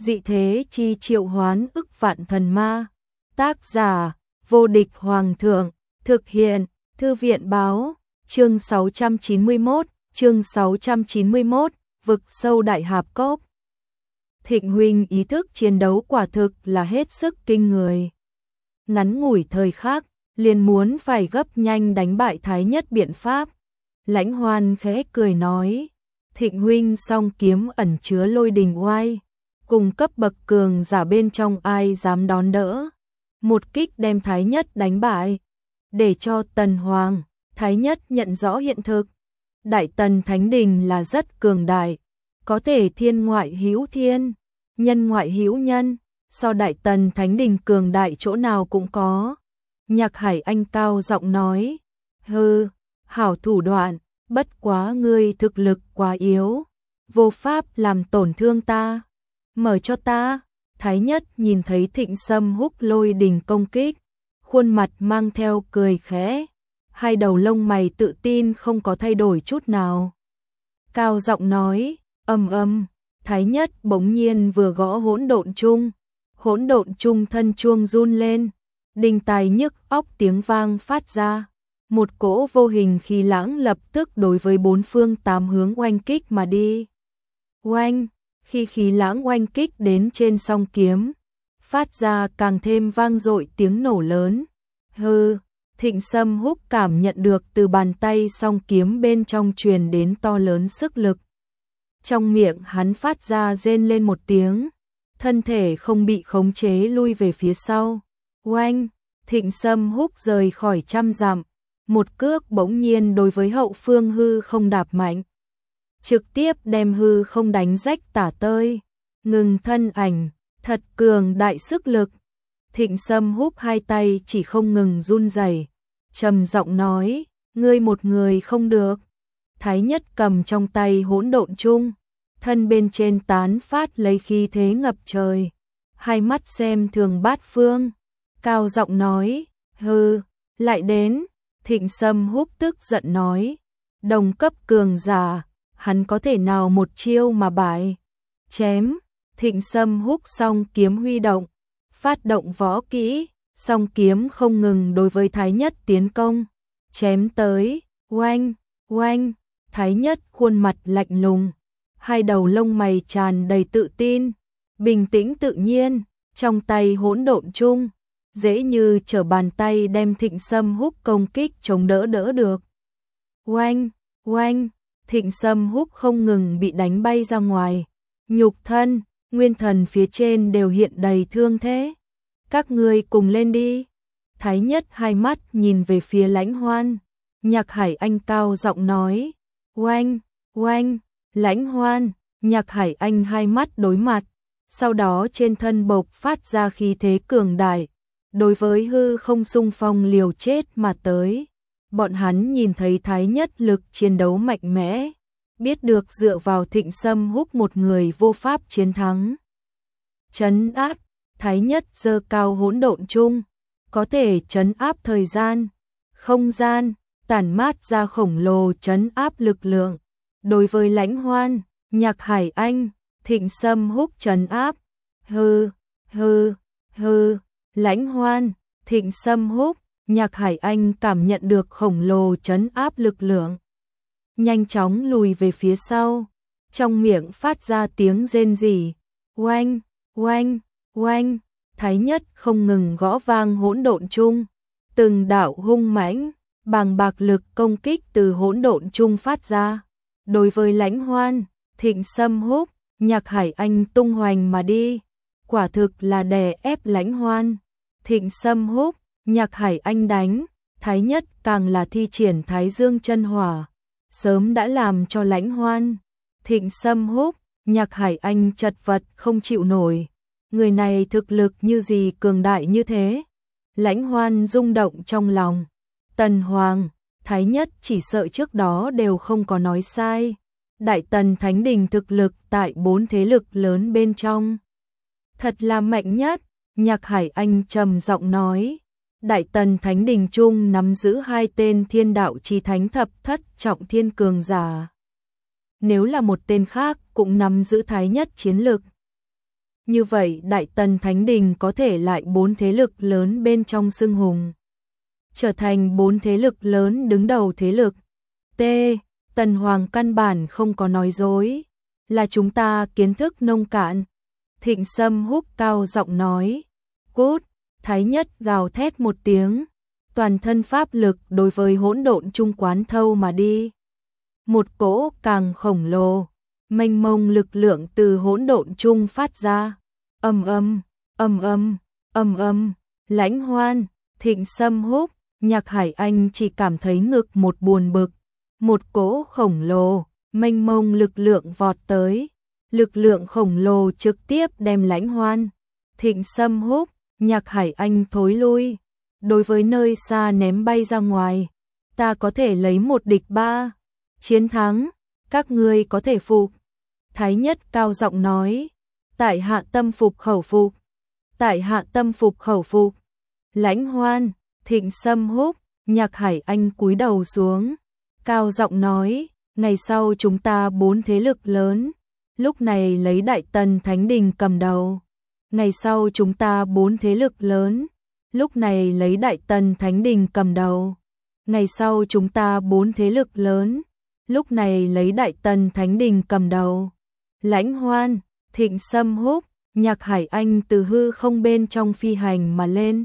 Dị thế chi triệu hoán ức vạn thần ma. Tác giả, vô địch hoàng thượng. Thực hiện, thư viện báo. Chương 691, vực sâu đại hạp cốc. Thịnh huynh ý thức chiến đấu quả thực là hết sức kinh người. Ngắn ngủi thời khắc, liền muốn phải gấp nhanh đánh bại Thái Nhất biện pháp. Lãnh Hoan khẽ cười nói, Thịnh huynh song kiếm ẩn chứa lôi đình oai, cùng cấp bậc cường giả bên trong ai dám đón đỡ. Một kích đem Thái Nhất đánh bại, để cho Tần Hoàng, Thái Nhất nhận rõ hiện thực. Đại Tần Thánh Đình là rất cường đại, có thể thiên ngoại hữu thiên, nhân ngoại hữu nhân, so Đại Tần Thánh Đình cường đại chỗ nào cũng có. Nhạc Hải Anh cao giọng nói, hừ, hảo thủ đoạn, bất quá ngươi thực lực quá yếu, vô pháp làm tổn thương ta, mở cho ta. Thái Nhất nhìn thấy Thịnh Sâm Húc lôi đình công kích, khuôn mặt mang theo cười khẽ, hai đầu lông mày tự tin không có thay đổi chút nào. Cao giọng nói, ầm ầm, Thái Nhất bỗng nhiên vừa gõ hỗn độn chung thân chuông run lên, đinh tai nhức óc tiếng vang phát ra, một cỗ vô hình khí lãng lập tức đối với bốn phương tám hướng oanh kích mà đi. Oanh, khi khí lãng oanh kích đến trên song kiếm, phát ra càng thêm vang dội tiếng nổ lớn. Hừ, Thịnh Sâm Húc cảm nhận được từ bàn tay song kiếm bên trong truyền đến to lớn sức lực. Trong miệng hắn phát ra rên lên một tiếng, thân thể không bị khống chế lui về phía sau. Oanh, Thịnh Sâm Húc rời khỏi trăm dặm, một cước bỗng nhiên đối với hậu phương hư không đạp mạnh, trực tiếp đem hư không đánh rách tả tơi. Ngừng thân ảnh, thật cường đại sức lực. Thịnh Sâm Húc hai tay chỉ không ngừng run rẩy, trầm giọng nói, ngươi một người không được. Thái Nhất cầm trong tay hỗn độn chung, thân bên trên tán phát lấy khí thế ngập trời, hai mắt xem thường bát phương, cao giọng nói, hừ, lại đến. Thịnh Sâm Húc tức giận nói, đồng cấp cường giả, hắn có thể nào một chiêu mà bại. Chém, Thịnh Sâm Húc song kiếm huy động, phát động võ kỹ, song kiếm không ngừng đối với Thái Nhất tiến công, chém tới. Oanh, oanh, Thái Nhất khuôn mặt lạnh lùng, hai đầu lông mày tràn đầy tự tin, bình tĩnh tự nhiên, trong tay hỗn độn chung, dễ như trở bàn tay đem Thịnh Sâm Húc công kích chống đỡ được. Oanh, oanh, Thịnh Sâm Húc không ngừng bị đánh bay ra ngoài, nhục thân, nguyên thần phía trên đều hiện đầy thương thế. Các ngươi cùng lên đi. Thái Nhất hai mắt nhìn về phía Lãnh Hoan, Nhạc Hải Anh cao giọng nói, oanh, oanh, Lãnh Hoan, Nhạc Hải Anh hai mắt đối mặt, sau đó trên thân bộc phát ra khí thế cường đại, đối với hư không xung phong liều chết mà tới. Bọn hắn nhìn thấy Thái Nhất lực chiến đấu mạnh mẽ, biết được dựa vào Thịnh Sâm Húc một người vô pháp chiến thắng. Trấn áp, Thái Nhất giơ cao hỗn độn chung, có thể trấn áp thời gian, không gian, tản mát ra khổng lồ trấn áp lực lượng. Đối với Lãnh Hoan, Nhạc Hải Anh, Thịnh Sâm Húc trấn áp. Hừ, hừ, hừ, Lãnh Hoan, Thịnh Sâm Húc, Nhạc Hải Anh cảm nhận được khổng lồ trấn áp lực lượng, nhanh chóng lùi về phía sau, trong miệng phát ra tiếng rên rỉ. Oanh, oanh, oanh, Thái Nhất không ngừng gõ vang hỗn độn chung, từng đạo hung mãnh, bàng bạc lực công kích từ hỗn độn chung phát ra. Đối với Lãnh Hoan, Thịnh Sâm Húc, Nhạc Hải Anh tung hoành mà đi, quả thực là đè ép Lãnh Hoan. Thịnh Sâm Húc, Nhạc Hải Anh đánh, Thái Nhất càng là thi triển Thái Dương chân hỏa, sớm đã làm cho Lãnh Hoan, Thịnh Sâm Húc, Nhạc Hải Anh chật vật không chịu nổi. Người này thực lực như gì cường đại như thế? Lãnh Hoan rung động trong lòng. Tần Hoàng, Thái Nhất chỉ sợ trước đó đều không có nói sai. Đại Tần Thánh Đình thực lực tại bốn thế lực lớn bên trong, thật là mạnh nhất. Nhạc Hải Anh trầm giọng nói, Đại Tần Thánh Đình chung nắm giữ hai tên thiên đạo chí thánh thập thất trọng thiên cường giả. Nếu là một tên khác cũng nắm giữ Thái Nhất chiến lực. Như vậy Đại Tần Thánh Đình có thể lại 4 thế lực lớn bên trong xưng hùng, trở thành 4 thế lực lớn đứng đầu thế lực. T. Tần Hoàng căn bản không có nói dối, là chúng ta kiến thức nông cạn. Thịnh Sâm húc cao giọng nói. Cút. Thái Nhất gào thét một tiếng, toàn thân pháp lực đối với hỗn độn trung quán thâu mà đi. Một cỗ càng khổng lồ, mênh mông lực lượng từ hỗn độn trung phát ra. Ầm ầm, ầm ầm, ầm ầm, Lãnh Hoan, Thịnh Sâm húc, Nhạc Hải Anh chỉ cảm thấy ngực một buồn bực, một cỗ khổng lồ, mênh mông lực lượng vọt tới. Lực lượng khổng lồ trực tiếp đem Lãnh Hoan, Thịnh Sâm húc, Nhạc Hải Anh thối lui, đối với nơi xa ném bay ra ngoài. Ta có thể lấy 1 địch 3, chiến thắng, các ngươi có thể phục. Thái Nhất cao giọng nói, tại hạ tâm phục khẩu phục, tại hạ tâm phục khẩu phục. Lãnh Hoan, Thịnh Sâm húc, Nhạc Hải Anh cúi đầu xuống, cao giọng nói, ngày sau chúng ta 4 thế lực lớn, lúc này lấy Đại Tần Thánh Đình cầm đầu. Ngày sau chúng ta 4 thế lực lớn, lúc này lấy Đại Tần Thánh Đình cầm đầu. Ngày sau chúng ta 4 thế lực lớn, lúc này lấy Đại Tần Thánh Đình cầm đầu. Lãnh Hoan, Thịnh Sâm húc, Nhạc Hải Anh từ hư không bên trong phi hành mà lên,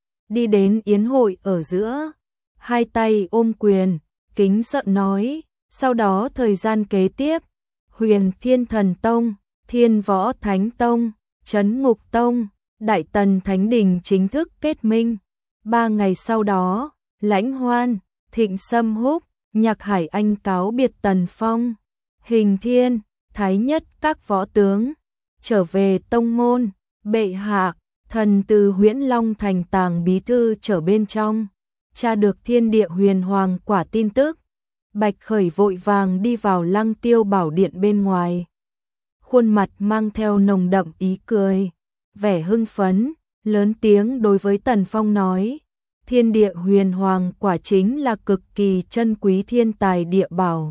đi đến yến hội ở giữa, hai tay ôm quyền, kính sợ nói. Sau đó thời gian kế tiếp, Huyền Thiên Thần Tông, Thiên Võ Thánh Tông, Trấn Ngục Tông, Đại Tần Thánh Đình chính thức kết minh. 3 ngày sau đó, Lãnh Hoan, Thịnh Sâm húc, Nhạc Hải Anh cáo biệt Tần Phong, Hình Thiên, Thái Nhất các võ tướng, trở về tông môn. Bệ hạ, thần từ Huyễn Long Thành tàng bí thư trở bên trong, tra được thiên địa huyền hoàng quả tin tức. Bạch Khởi vội vàng đi vào Lăng Tiêu Bảo Điện bên ngoài, khuôn mặt mang theo nồng đậm ý cười, vẻ hưng phấn, lớn tiếng đối với Tần Phong nói, thiên địa huyền hoàng quả chính là cực kỳ chân quý thiên tài địa bảo,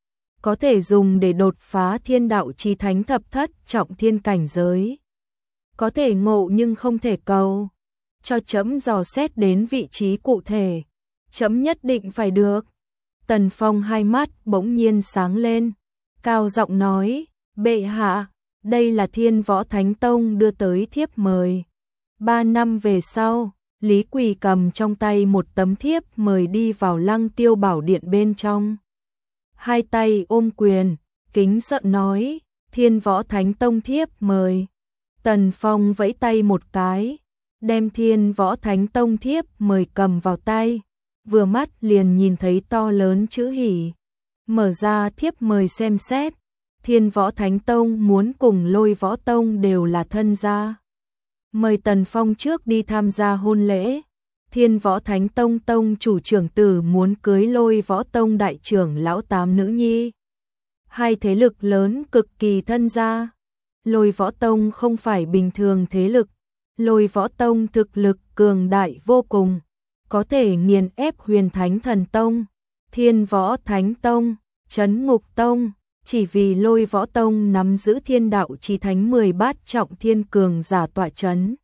có thể dùng để đột phá thiên đạo chí thánh thập thất trọng thiên cảnh giới. Có thể ngộ nhưng không thể cầu, cho trẫm dò xét đến vị trí cụ thể, trẫm nhất định phải được. Tần Phong hai mắt bỗng nhiên sáng lên, cao giọng nói, bệ hạ, đây là Thiên Võ Thánh Tông đưa tới thiếp mời. 3 năm về sau, Lý Quỳ cầm trong tay một tấm thiếp mời đi vào Lăng Tiêu Bảo Điện bên trong. Hai tay ôm quyền, kính sợ nói, Thiên Võ Thánh Tông thiếp mời. Tần Phong vẫy tay một cái, đem Thiên Võ Thánh Tông thiếp mời cầm vào tay. Vừa mắt liền nhìn thấy to lớn chữ hỉ, mở ra thiếp mời xem xét, Thiên Võ Thánh Tông muốn cùng Lôi Võ Tông đều là thân gia, mời Tần Phong trước đi tham gia hôn lễ. Thiên Võ Thánh Tông tông chủ trưởng tử muốn cưới Lôi Võ Tông đại trưởng lão 8 nữ nhi, hai thế lực lớn cực kỳ thân gia. Lôi Võ Tông không phải bình thường thế lực, Lôi Võ Tông thực lực cường đại vô cùng, có thể nghiền ép Huyền Thánh Thần Tông, Thiên Võ Thánh Tông, Trấn Ngục Tông, chỉ vì Lôi Võ Tông nắm giữ thiên đạo chí thánh 10 bát trọng thiên cường giả tọa trấn.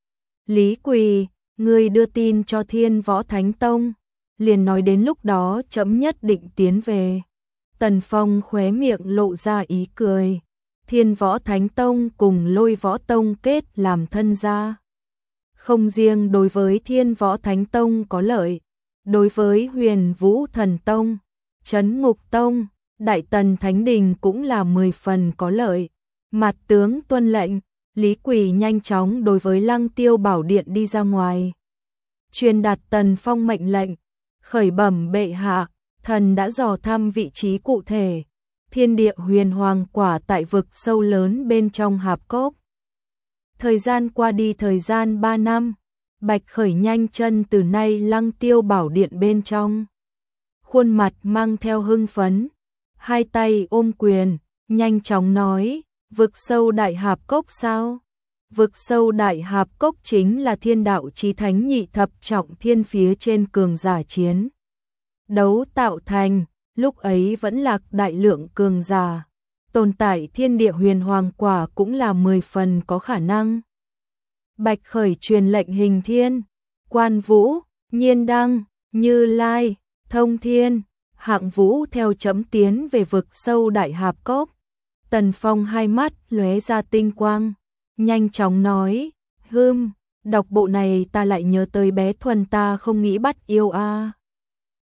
Lý Quỳ, ngươi đưa tin cho Thiên Võ Thánh Tông, liền nói đến lúc đó trẫm nhất định tiến về. Tần Phong khóe miệng lộ ra ý cười, Thiên Võ Thánh Tông cùng Lôi Võ Tông kết làm thân gia. Không riêng đối với Thiên Võ Thánh Tông có lợi, đối với Huyền Vũ Thần Tông, Trấn Ngục Tông, Đại Tần Thánh Đình cũng là 10 phần có lợi. Mặt tướng tuân lệnh, Lý Quỳ nhanh chóng đối với Lăng Tiêu Bảo Điện đi ra ngoài, truyền đạt Tần Phong mệnh lệnh, khởi bẩm bệ hạ, thần đã dò thăm vị trí cụ thể, thiên địa huyền hoàng quả tại vực sâu lớn bên trong hạp cốc. Thời gian qua đi thời gian 3 năm, Bạch Khởi nhanh chân từ nay Lăng Tiêu Bảo Điện bên trong, khuôn mặt mang theo hưng phấn, hai tay ôm quyền, nhanh chóng nói, vực sâu đại hạp cốc sao? Vực sâu đại hạp cốc chính là thiên đạo chí thánh nhị thập trọng thiên phía trên cường giả chiến đấu tạo thành, lúc ấy vẫn lạc đại lượng cường giả, tồn tại thiên địa huyền hoàng quả cũng là 10 phần có khả năng. Bạch Khởi truyền lệnh Hình Thiên, Quan Vũ, Nhiên Đăng, Như Lai, Thông Thiên, Hạng Vũ theo chấm tiến về vực sâu Đại Hạp Cốc. Tần Phong hai mắt lóe ra tinh quang, nhanh chóng nói, đọc bộ này ta lại nhớ tới bé Thuần ta không nghĩ bắt yêu a.